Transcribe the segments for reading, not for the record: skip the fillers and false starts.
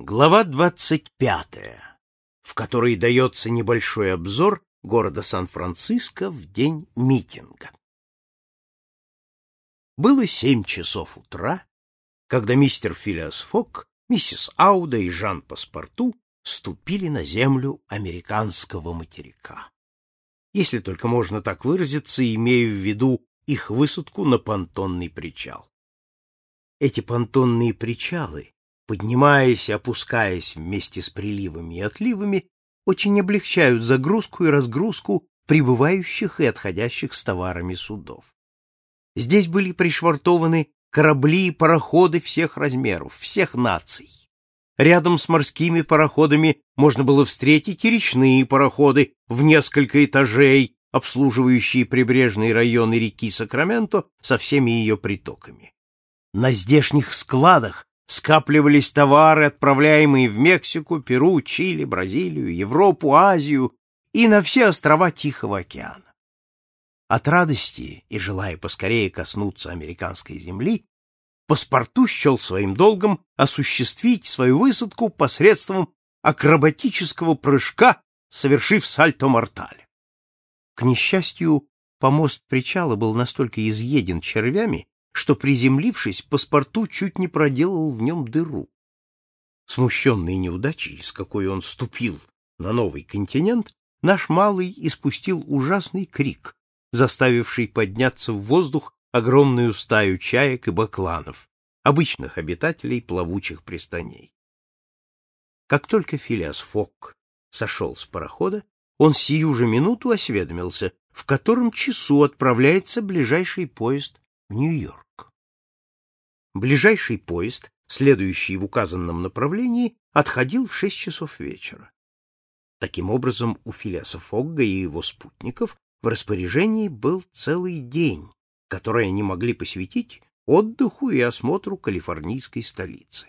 Глава 25, в которой дается небольшой обзор города Сан-Франциско в день митинга. Было 7 часов утра, когда мистер Филиас Фок, миссис Ауда и Жан Паспарту ступили на землю американского материка. Если только можно так выразиться, имея в виду их высадку на понтонный причал. Эти понтонные причалы, поднимаясь и опускаясь вместе с приливами и отливами, очень облегчают загрузку и разгрузку прибывающих и отходящих с товарами судов. Здесь были пришвартованы корабли и пароходы всех размеров, всех наций. Рядом с морскими пароходами можно было встретить и речные пароходы в несколько этажей, обслуживающие прибрежные районы реки Сакраменто со всеми ее притоками. На здешних складах скапливались товары, отправляемые в Мексику, Перу, Чили, Бразилию, Европу, Азию и на все острова Тихого океана. От радости и желая поскорее коснуться американской земли, Паспарту счел своим долгом осуществить свою высадку посредством акробатического прыжка, совершив сальто-мортале. К несчастью, помост причала был настолько изъеден червями, что, приземлившись, Паспарту чуть не проделал в нем дыру. Смущенный неудачей, с какой он ступил на новый континент, наш малый испустил ужасный крик, заставивший подняться в воздух огромную стаю чаек и бакланов, обычных обитателей плавучих пристаней. Как только Филиас Фок сошел с парохода, он сию же минуту осведомился, в котором часу отправляется ближайший поезд в Нью-Йорк. Ближайший поезд, следующий в указанном направлении, отходил в 6 часов вечера. Таким образом, у Филиаса Фогга и его спутников в распоряжении был целый день, который они могли посвятить отдыху и осмотру калифорнийской столицы.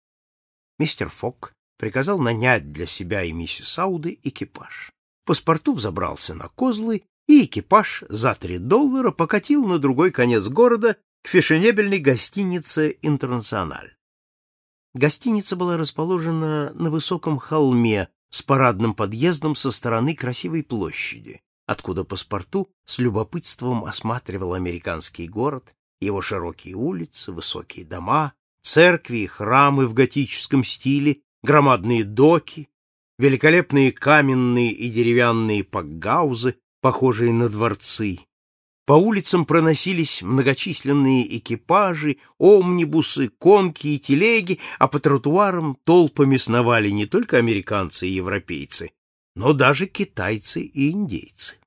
Мистер Фок приказал нанять для себя и миссис Ауды экипаж. Паспарту взобрался на козлы, и экипаж за $3 покатил на другой конец города к фешенебельной гостинице «Интернациональ». Гостиница была расположена на высоком холме с парадным подъездом со стороны красивой площади, откуда Паспарту с любопытством осматривал американский город, его широкие улицы, высокие дома, церкви и храмы в готическом стиле, громадные доки, великолепные каменные и деревянные пакгаузы, похожие на дворцы. По улицам проносились многочисленные экипажи, омнибусы, конки и телеги, а по тротуарам толпами сновали не только американцы и европейцы, но даже китайцы и индейцы.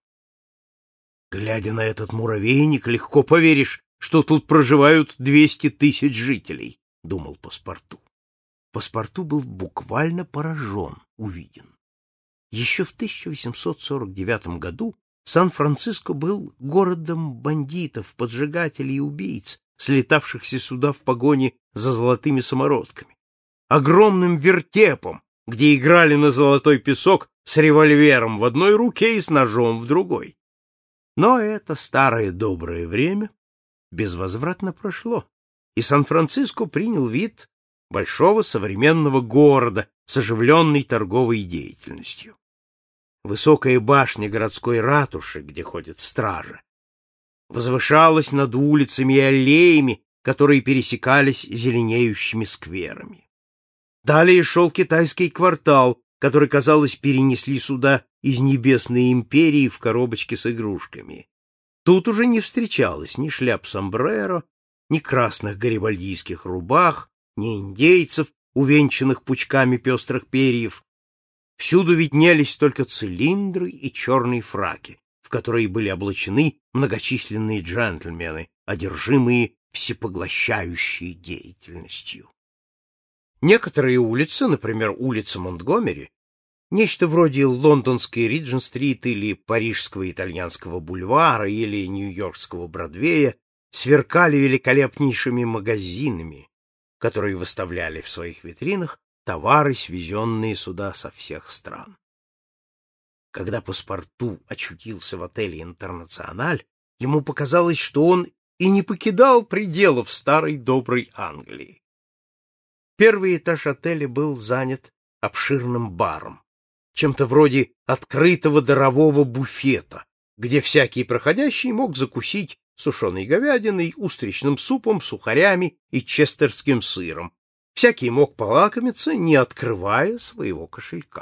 Глядя на этот муравейник, легко поверишь, что тут проживают 200 тысяч жителей, — думал Паспарту. Паспарту был буквально поражен увиденным. Еще в 1849 году Сан-Франциско был городом бандитов, поджигателей и убийц, слетавшихся сюда в погоне за золотыми самородками, огромным вертепом, где играли на золотой песок с револьвером в одной руке и с ножом в другой. Но это старое доброе время безвозвратно прошло, и Сан-Франциско принял вид большого современного города с оживленной торговой деятельностью. Высокая башня городской ратуши, где ходят стражи, возвышалась над улицами и аллеями, которые пересекались зеленеющими скверами. Далее шел китайский квартал, который, казалось, перенесли сюда из небесной империи в коробочке с игрушками. Тут уже не встречалось ни шляп-сомбреро, ни красных гарибальдийских рубах, ни индейцев, увенчанных пучками пестрых перьев. Всюду виднелись только цилиндры и черные фраки, в которые были облачены многочисленные джентльмены, одержимые всепоглощающей деятельностью. Некоторые улицы, например, улица Монтгомери, нечто вроде лондонской Риджент-стрит или парижского итальянского бульвара или нью-йоркского Бродвея, сверкали великолепнейшими магазинами, которые выставляли в своих витринах товары, свезенные сюда со всех стран. Когда Паспарту очутился в отеле «Интернациональ», ему показалось, что он и не покидал пределов старой доброй Англии. Первый этаж отеля был занят обширным баром, чем-то вроде открытого дарового буфета, где всякий проходящий мог закусить сушеной говядиной, устричным супом, сухарями и честерским сыром. Всякий мог полакомиться, не открывая своего кошелька.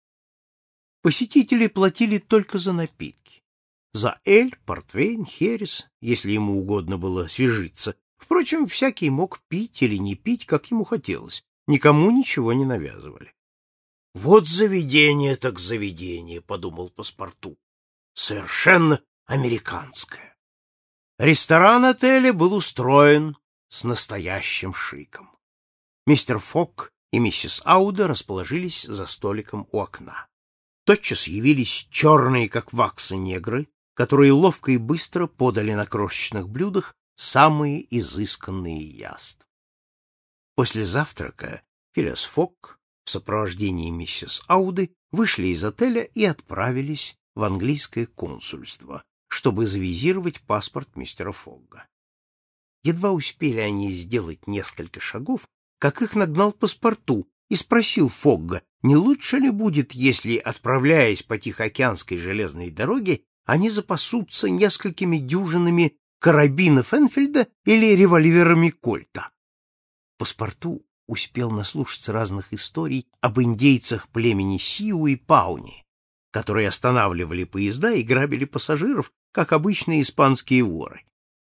Посетители платили только за напитки. За эль, портвейн, херес, если ему угодно было освежиться. Впрочем, всякий мог пить или не пить, как ему хотелось. Никому ничего не навязывали. «Вот заведение так заведение», — подумал паспорту. «Совершенно американское». Ресторан отеля был устроен с настоящим шиком. Мистер Фок и миссис Ауда расположились за столиком у окна. Тотчас явились черные, как вакса, негры, которые ловко и быстро подали на крошечных блюдах самые изысканные яства. После завтрака Филиас Фок в сопровождении миссис Ауды вышли из отеля и отправились в английское консульство, чтобы завизировать паспорт мистера Фогга. Едва успели они сделать несколько шагов, как их нагнал паспорту и спросил Фогга, не лучше ли будет, если, отправляясь по Тихоокеанской железной дороге, они запасутся несколькими дюжинами карабинов Энфильда или револьверами Кольта. Паспорту успел наслушаться разных историй об индейцах племени Сиу и Пауни, которые останавливали поезда и грабили пассажиров, как обычные испанские воры.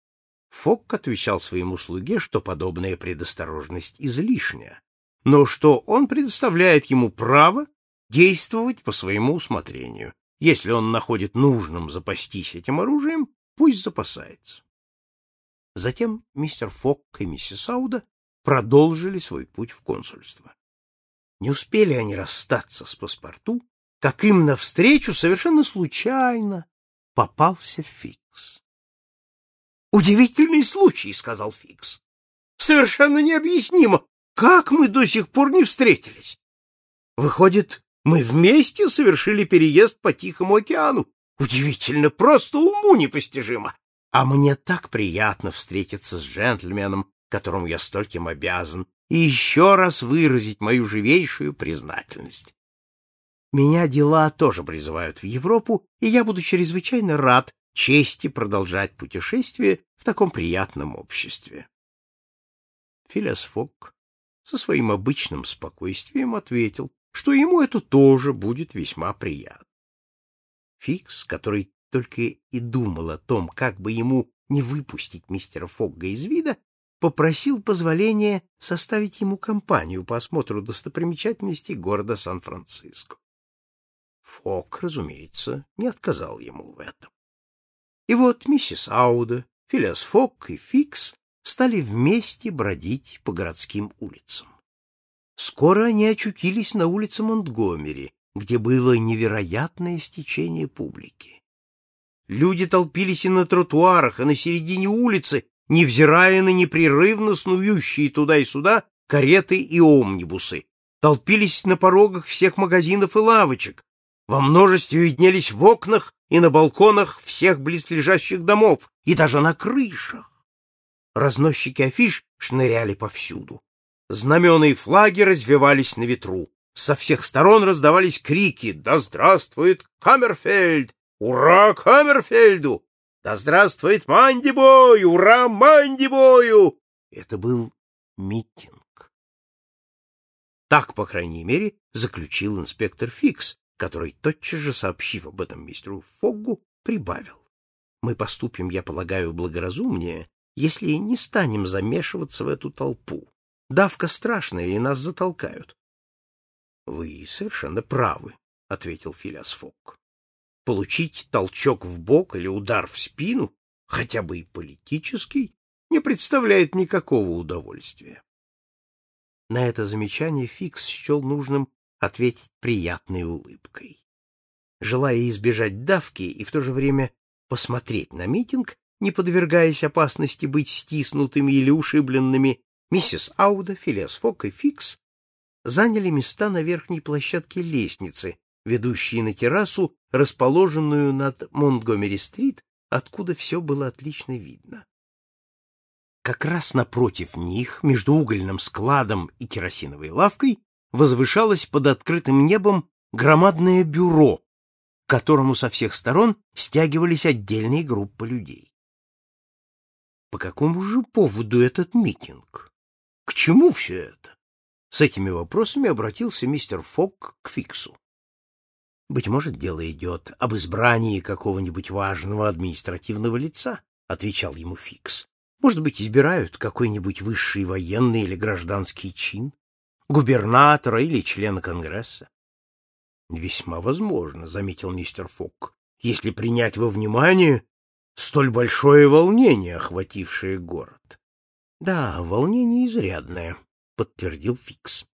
Фок отвечал своему слуге, что подобная предосторожность излишняя, но что он предоставляет ему право действовать по своему усмотрению. Если он находит нужным запастись этим оружием, пусть запасается. Затем мистер Фок и миссис Ауда продолжили свой путь в консульство. Не успели они расстаться с паспорту, как им навстречу совершенно случайно попался Фикс. «Удивительный случай», — сказал Фикс. «Совершенно необъяснимо, как мы до сих пор не встретились. Выходит, мы вместе совершили переезд по Тихому океану. Удивительно, просто уму непостижимо. А мне так приятно встретиться с джентльменом, которому я стольким обязан, и еще раз выразить мою живейшую признательность. Меня дела тоже призывают в Европу, и я буду чрезвычайно рад чести продолжать путешествие в таком приятном обществе». Филиас Фок со своим обычным спокойствием ответил, что ему это тоже будет весьма приятно. Фикс, который только и думал о том, как бы ему не выпустить мистера Фогга из вида, попросил позволения составить ему компанию по осмотру достопримечательностей города Сан-Франциско. Фок, разумеется, не отказал ему в этом. И вот миссис Ауда, Филиас Фок и Фикс стали вместе бродить по городским улицам. Скоро они очутились на улице Монтгомери, где было невероятное стечение публики. Люди толпились и на тротуарах, и на середине улицы, невзирая на непрерывно снующие туда и сюда кареты и омнибусы. Толпились на порогах всех магазинов и лавочек. Во множестве виднелись в окнах и на балконах всех близлежащих домов, и даже на крышах. Разносчики афиш шныряли повсюду. Знамена и флаги развевались на ветру. Со всех сторон раздавались крики: «Да здравствует Каммерфельд! Ура Каммерфельду! Да здравствует Мандибой! Ура Мандибою!» Это был митинг. Так, по крайней мере, заключил инспектор Фикс, который, тотчас же сообщив об этом мистеру Фоггу, прибавил: «Мы поступим, я полагаю, благоразумнее, если не станем замешиваться в эту толпу. Давка страшная, и нас затолкают». «Вы совершенно правы», — ответил Филиас Фок. «Получить толчок в бок или удар в спину, хотя бы и политический, не представляет никакого удовольствия». На это замечание Фикс счел нужным ответить приятной улыбкой. Желая избежать давки и в то же время посмотреть на митинг, не подвергаясь опасности быть стиснутыми или ушибленными, миссис Ауда, Филиас Фок и Фикс заняли места на верхней площадке лестницы, ведущей на террасу, расположенную над Монтгомери-стрит, откуда все было отлично видно. Как раз напротив них, между угольным складом и керосиновой лавкой, возвышалось под открытым небом громадное бюро, к которому со всех сторон стягивались отдельные группы людей. По какому же поводу этот митинг? К чему все это? С этими вопросами обратился мистер Фок к Фиксу. «Быть может, дело идет об избрании какого-нибудь важного административного лица», — отвечал ему Фикс. «Может быть, избирают какой-нибудь высший военный или гражданский чин, губернатора или члена Конгресса». «Весьма возможно», — заметил мистер Фок, «если принять во внимание столь большое волнение, охватившее город». «Да, волнение изрядное», — подтвердил Фикс.